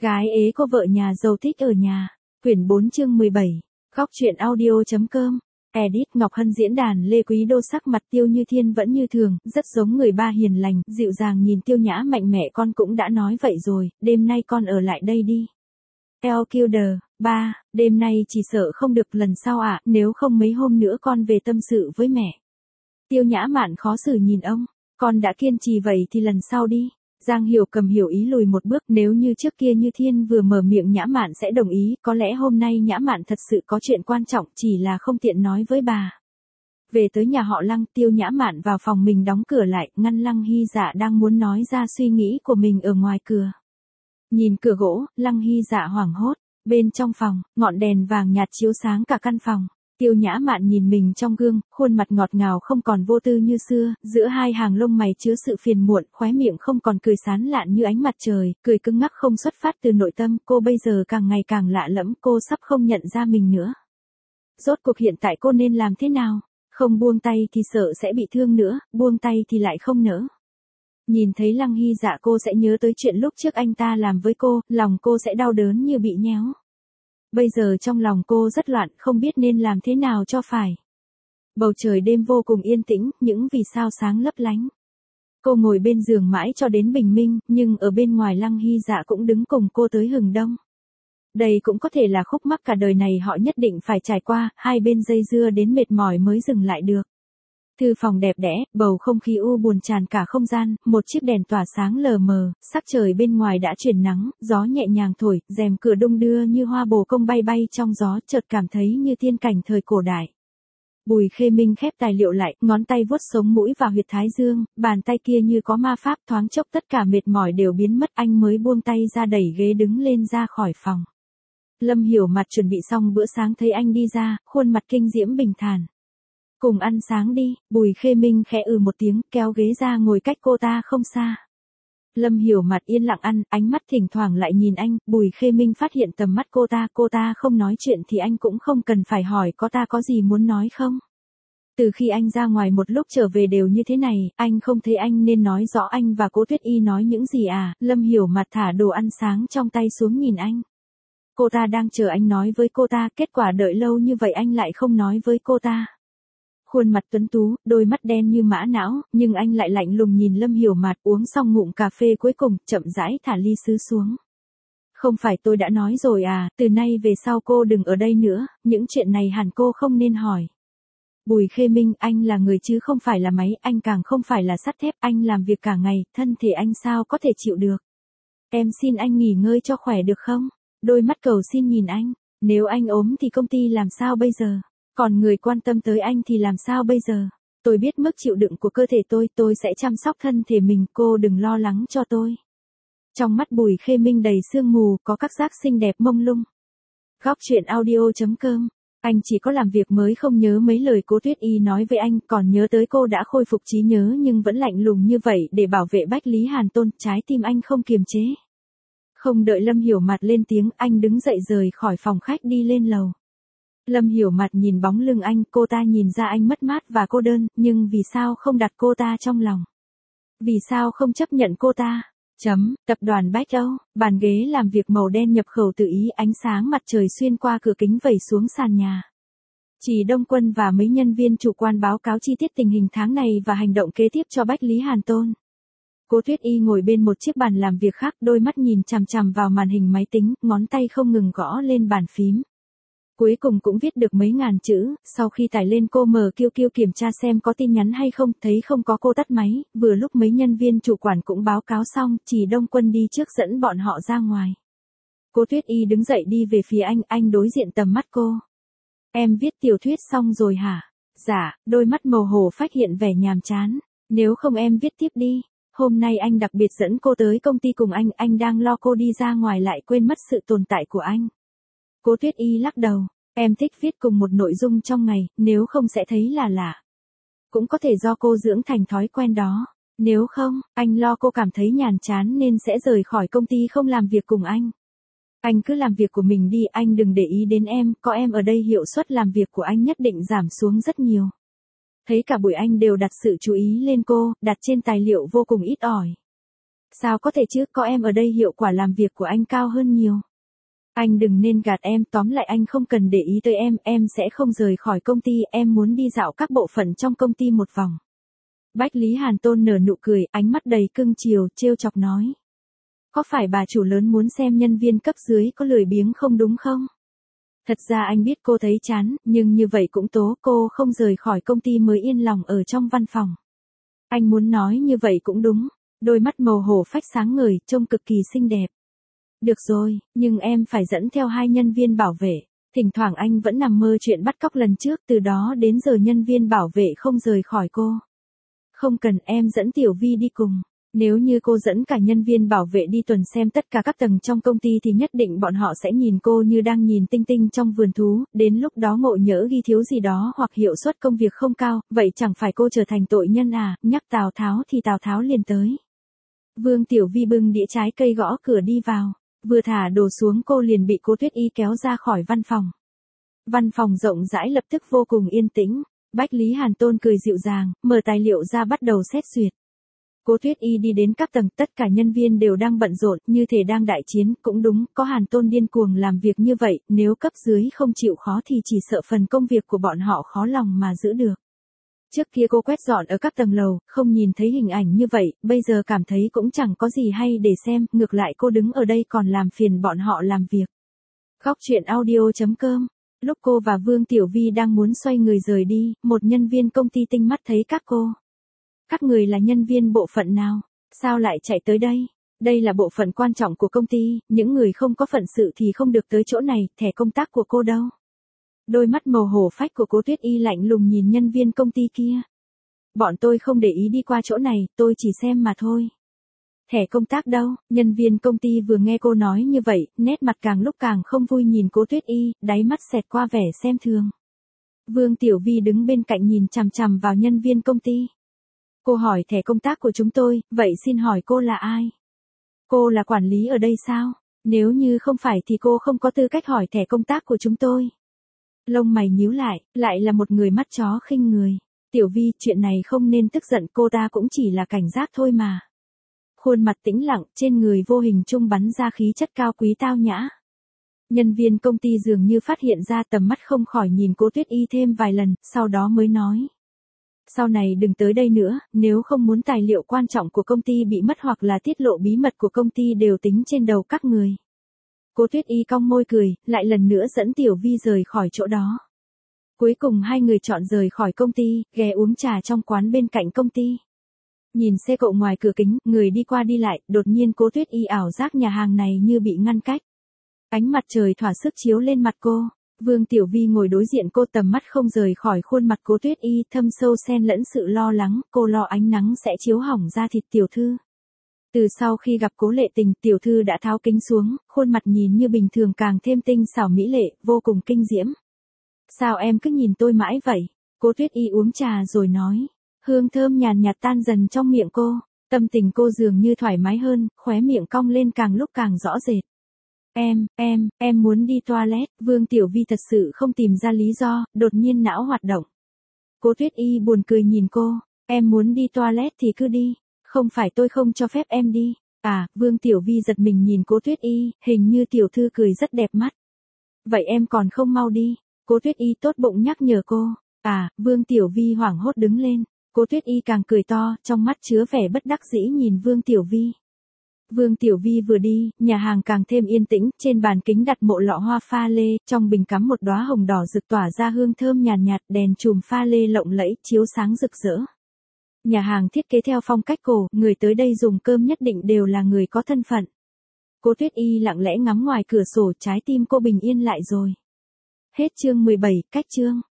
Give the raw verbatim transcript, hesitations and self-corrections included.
Gái ế cô vợ nhà giàu thích ở nhà. Quyển bốn chương mười bảy. Góc truyện audio.com. Edit Ngọc Hân diễn đàn Lê Quý Đô sắc mặt Tiêu Như Thiên vẫn như thường, rất giống người ba hiền lành, dịu dàng nhìn Tiêu Nhã mạnh mẹ con cũng đã nói vậy rồi, đêm nay con ở lại đây đi. El Kilder, ba, đêm nay chỉ sợ không được lần sau ạ, à, nếu không mấy hôm nữa con về tâm sự với mẹ. Tiêu Nhã Mạn khó xử nhìn ông, con đã kiên trì vậy thì lần sau đi. Giang Hiểu Cầm hiểu ý lùi một bước, nếu như trước kia Như Thiên vừa mở miệng Nhã Mạn sẽ đồng ý, có lẽ hôm nay Nhã Mạn thật sự có chuyện quan trọng, chỉ là không tiện nói với bà. Về tới nhà họ Lăng, Tiêu Nhã Mạn vào phòng mình đóng cửa lại, ngăn Lăng Hy Dạ đang muốn nói ra suy nghĩ của mình ở ngoài cửa. Nhìn cửa gỗ, Lăng Hy Dạ hoảng hốt, bên trong phòng, ngọn đèn vàng nhạt chiếu sáng cả căn phòng. Tiêu Nhã Mạn nhìn mình trong gương, khuôn mặt ngọt ngào không còn vô tư như xưa, giữa hai hàng lông mày chứa sự phiền muộn, khóe miệng không còn cười sán lạn như ánh mặt trời, cười cứng ngắc không xuất phát từ nội tâm, cô bây giờ càng ngày càng lạ lẫm, cô sắp không nhận ra mình nữa. Rốt cuộc hiện tại cô nên làm thế nào? Không buông tay thì sợ sẽ bị thương nữa, buông tay thì lại không nỡ. Nhìn thấy Lăng Hy Dạ cô sẽ nhớ tới chuyện lúc trước anh ta làm với cô, lòng cô sẽ đau đớn như bị nhéo. Bây giờ trong lòng cô rất loạn, không biết nên làm thế nào cho phải. Bầu trời đêm vô cùng yên tĩnh, những vì sao sáng lấp lánh. Cô ngồi bên giường mãi cho đến bình minh, nhưng ở bên ngoài Lăng Hy Dạ cũng đứng cùng cô tới hừng đông. Đây cũng có thể là khúc mắc cả đời này họ nhất định phải trải qua, hai bên dây dưa đến mệt mỏi mới dừng lại được. Thư phòng đẹp đẽ, bầu không khí u buồn tràn cả không gian, một chiếc đèn tỏa sáng lờ mờ, sắc trời bên ngoài đã chuyển nắng, gió nhẹ nhàng thổi, rèm cửa đung đưa như hoa bồ công bay bay trong gió, chợt cảm thấy như thiên cảnh thời cổ đại. Bùi Khê Minh khép tài liệu lại, ngón tay vuốt sống mũi vào huyệt thái dương, bàn tay kia như có ma pháp, thoáng chốc tất cả mệt mỏi đều biến mất, anh mới buông tay ra đẩy ghế đứng lên ra khỏi phòng. Lâm Hiểu Mặt chuẩn bị xong bữa sáng thấy anh đi ra, khuôn mặt kinh diễm bình thản. Cùng ăn sáng đi, Bùi Khê Minh khẽ ừ một tiếng, kéo ghế ra ngồi cách cô ta không xa. Lâm Hiểu Mặt yên lặng ăn, ánh mắt thỉnh thoảng lại nhìn anh, Bùi Khê Minh phát hiện tầm mắt cô ta, cô ta không nói chuyện thì anh cũng không cần phải hỏi có ta có gì muốn nói không. Từ khi anh ra ngoài một lúc trở về đều như thế này, anh không thấy anh nên nói rõ anh và Cố Tuyết Y nói những gì à, Lâm Hiểu Mặt thả đồ ăn sáng trong tay xuống nhìn anh. Cô ta đang chờ anh nói với cô ta, kết quả đợi lâu như vậy anh lại không nói với cô ta. Khuôn mặt tuấn tú, đôi mắt đen như mã não, nhưng anh lại lạnh lùng nhìn Lâm Hiểu Mạt, uống xong ngụm cà phê cuối cùng, chậm rãi thả ly sứ xuống. Không phải tôi đã nói rồi à, từ nay về sau cô đừng ở đây nữa, những chuyện này hẳn cô không nên hỏi. Bùi Khê Minh, anh là người chứ không phải là máy, anh càng không phải là sắt thép, anh làm việc cả ngày, thân thể anh sao có thể chịu được. Em xin anh nghỉ ngơi cho khỏe được không? Đôi mắt cầu xin nhìn anh, nếu anh ốm thì công ty làm sao bây giờ? Còn người quan tâm tới anh thì làm sao bây giờ? Tôi biết mức chịu đựng của cơ thể tôi, tôi sẽ chăm sóc thân thể mình, cô đừng lo lắng cho tôi. Trong mắt Bùi Khê Minh đầy sương mù, có các giác xinh đẹp mông lung. Góc truyện audio.com. Anh chỉ có làm việc mới không nhớ mấy lời Cố Tuyết Y nói với anh, còn nhớ tới cô đã khôi phục trí nhớ nhưng vẫn lạnh lùng như vậy để bảo vệ Bách Lý Hàn Tôn, trái tim anh không kiềm chế. Không đợi Lâm Hiểu Mạt lên tiếng, anh đứng dậy rời khỏi phòng khách đi lên lầu. Lâm Hiểu Mạt nhìn bóng lưng anh, cô ta nhìn ra anh mất mát và cô đơn, nhưng vì sao không đặt cô ta trong lòng? Vì sao không chấp nhận cô ta? Chấm, tập đoàn Bách Âu, bàn ghế làm việc màu đen nhập khẩu từ Ý, ánh sáng mặt trời xuyên qua cửa kính vẩy xuống sàn nhà. Chỉ Đông Quân và mấy nhân viên chủ quan báo cáo chi tiết tình hình tháng này và hành động kế tiếp cho Bách Lý Hàn Tôn. Cố Tuyết Y ngồi bên một chiếc bàn làm việc khác, đôi mắt nhìn chằm chằm vào màn hình máy tính, ngón tay không ngừng gõ lên bàn phím. Cuối cùng cũng viết được mấy ngàn chữ, sau khi tải lên cô mở Q Q kiểm tra xem có tin nhắn hay không, thấy không có cô tắt máy, vừa lúc mấy nhân viên chủ quản cũng báo cáo xong, Chỉ Đông Quân đi trước dẫn bọn họ ra ngoài. Cố Tuyết Y đứng dậy đi về phía anh, anh đối diện tầm mắt cô. Em viết tiểu thuyết xong rồi hả? Dạ, đôi mắt màu hổ phách hiện vẻ nhàm chán. Nếu không em viết tiếp đi. Hôm nay anh đặc biệt dẫn cô tới công ty cùng anh, anh đang lo cô đi ra ngoài lại quên mất sự tồn tại của anh. Cố Tuyết Y lắc đầu, em thích viết cùng một nội dung trong ngày, nếu không sẽ thấy là lạ. Cũng có thể do cô dưỡng thành thói quen đó, nếu không, anh lo cô cảm thấy nhàm chán nên sẽ rời khỏi công ty không làm việc cùng anh. Anh cứ làm việc của mình đi, anh đừng để ý đến em, có em ở đây hiệu suất làm việc của anh nhất định giảm xuống rất nhiều. Thấy cả buổi anh đều đặt sự chú ý lên cô, đặt trên tài liệu vô cùng ít ỏi. Sao có thể chứ, có em ở đây hiệu quả làm việc của anh cao hơn nhiều. Anh đừng nên gạt em, tóm lại anh không cần để ý tới em, em sẽ không rời khỏi công ty, em muốn đi dạo các bộ phận trong công ty một vòng. Bách Lý Hàn Tôn nở nụ cười, ánh mắt đầy cưng chiều, trêu chọc nói. Có phải bà chủ lớn muốn xem nhân viên cấp dưới có lười biếng không đúng không? Thật ra anh biết cô thấy chán, nhưng như vậy cũng tố cô không rời khỏi công ty mới yên lòng ở trong văn phòng. Anh muốn nói như vậy cũng đúng, đôi mắt màu hổ phách sáng ngời, trông cực kỳ xinh đẹp. Được rồi, nhưng em phải dẫn theo hai nhân viên bảo vệ. Thỉnh thoảng anh vẫn nằm mơ chuyện bắt cóc lần trước, từ đó đến giờ nhân viên bảo vệ không rời khỏi cô. Không cần, em dẫn Tiểu Vi đi cùng. Nếu như cô dẫn cả nhân viên bảo vệ đi tuần xem tất cả các tầng trong công ty thì nhất định bọn họ sẽ nhìn cô như đang nhìn tinh tinh trong vườn thú, đến lúc đó ngộ nhỡ ghi thiếu gì đó hoặc hiệu suất công việc không cao, vậy chẳng phải cô trở thành tội nhân à, nhắc Tào Tháo thì Tào Tháo liền tới. Vương Tiểu Vi bưng đĩa trái cây gõ cửa đi vào, vừa thả đồ xuống cô liền bị Cố Tuyết Y kéo ra khỏi văn phòng. Văn phòng rộng rãi lập tức vô cùng yên tĩnh, Bách Lý Hàn Tôn cười dịu dàng, mở tài liệu ra bắt đầu xét duyệt. Cố Tuyết Y đi đến các tầng, tất cả nhân viên đều đang bận rộn, như thể đang đại chiến, cũng đúng, có Hàn Tôn điên cuồng làm việc như vậy, nếu cấp dưới không chịu khó thì chỉ sợ phần công việc của bọn họ khó lòng mà giữ được. Trước kia cô quét dọn ở các tầng lầu, không nhìn thấy hình ảnh như vậy, bây giờ cảm thấy cũng chẳng có gì hay để xem, ngược lại cô đứng ở đây còn làm phiền bọn họ làm việc. Góc truyện audio chấm com. Lúc cô và Vương Tiểu Vi đang muốn xoay người rời đi, một nhân viên công ty tinh mắt thấy các cô. Các người là nhân viên bộ phận nào? Sao lại chạy tới đây? Đây là bộ phận quan trọng của công ty, những người không có phận sự thì không được tới chỗ này, thẻ công tác của cô đâu? Đôi mắt màu hổ phách của Cố Tuyết Y lạnh lùng nhìn nhân viên công ty kia. Bọn tôi không để ý đi qua chỗ này, tôi chỉ xem mà thôi. Thẻ công tác đâu? Nhân viên công ty vừa nghe cô nói như vậy, nét mặt càng lúc càng không vui nhìn Cố Tuyết Y, đáy mắt xẹt qua vẻ xem thường. Vương Tiểu Vi đứng bên cạnh nhìn chằm chằm vào nhân viên công ty. Cô hỏi thẻ công tác của chúng tôi, vậy xin hỏi cô là ai? Cô là quản lý ở đây sao? Nếu như không phải thì cô không có tư cách hỏi thẻ công tác của chúng tôi. Lông mày nhíu lại, lại là một người mắt chó khinh người. Tiểu Vi, chuyện này không nên tức giận, cô ta cũng chỉ là cảnh giác thôi mà. Khuôn mặt tĩnh lặng, trên người vô hình trung bắn ra khí chất cao quý tao nhã. Nhân viên công ty dường như phát hiện ra, tầm mắt không khỏi nhìn Cố Tuyết Y thêm vài lần, sau đó mới nói. Sau này đừng tới đây nữa, nếu không muốn tài liệu quan trọng của công ty bị mất hoặc là tiết lộ bí mật của công ty đều tính trên đầu các người. Cố Tuyết Y cong môi cười, lại lần nữa dẫn Tiểu Vi rời khỏi chỗ đó. Cuối cùng hai người chọn rời khỏi công ty, ghé uống trà trong quán bên cạnh công ty. Nhìn xe cộ ngoài cửa kính, người đi qua đi lại, đột nhiên Cố Tuyết Y ảo giác nhà hàng này như bị ngăn cách. Ánh mặt trời thỏa sức chiếu lên mặt cô. Vương Tiểu Vi ngồi đối diện cô, tầm mắt không rời khỏi khuôn mặt Cố Tuyết Y, thâm sâu xen lẫn sự lo lắng, cô lo ánh nắng sẽ chiếu hỏng da thịt tiểu thư. Từ sau khi gặp Cố Lệ Tình, tiểu thư đã tháo kính xuống, khuôn mặt nhìn như bình thường càng thêm tinh xảo mỹ lệ, vô cùng kinh diễm. Sao em cứ nhìn tôi mãi vậy? Cố Tuyết Y uống trà rồi nói. Hương thơm nhàn nhạt tan dần trong miệng cô, tâm tình cô dường như thoải mái hơn, khóe miệng cong lên càng lúc càng rõ rệt. Em, em, em muốn đi toilet. Vương Tiểu Vi thật sự không tìm ra lý do, đột nhiên não hoạt động. Cố Tuyết Y buồn cười nhìn cô, em muốn đi toilet thì cứ đi, không phải tôi không cho phép em đi. À, Vương Tiểu Vi giật mình nhìn Cố Tuyết Y, hình như tiểu thư cười rất đẹp mắt. Vậy em còn không mau đi. Cố Tuyết Y tốt bụng nhắc nhở cô. À, Vương Tiểu Vi hoảng hốt đứng lên. Cố Tuyết Y càng cười to, trong mắt chứa vẻ bất đắc dĩ nhìn Vương Tiểu Vi. Vương Tiểu Vi vừa đi, nhà hàng càng thêm yên tĩnh, trên bàn kính đặt một lọ hoa pha lê, trong bình cắm một đóa hồng đỏ rực tỏa ra hương thơm nhàn nhạt, đèn chùm pha lê lộng lẫy, chiếu sáng rực rỡ. Nhà hàng thiết kế theo phong cách cổ, người tới đây dùng cơm nhất định đều là người có thân phận. Cố Tuyết Y lặng lẽ ngắm ngoài cửa sổ, trái tim cô bình yên lại rồi. Hết chương mười bảy, cách chương.